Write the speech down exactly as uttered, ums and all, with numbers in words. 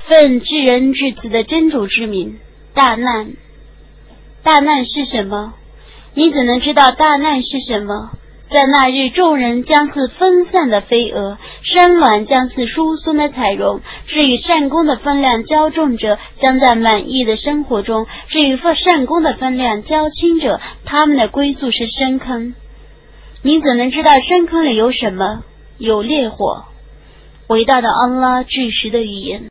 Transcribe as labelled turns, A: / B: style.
A: 奉至仁至慈的真主之名，大难。大难是什么？你怎能知道大难是什么？在那日，众人将似分散的飞蛾，山峦将似疏松的彩绒。至于善功的分量较重者，将在满意的生活中；至于善功的分量较轻者，他们的归宿是深坑。你怎能知道深坑里有什么？有烈火。伟大的安拉至实的语言。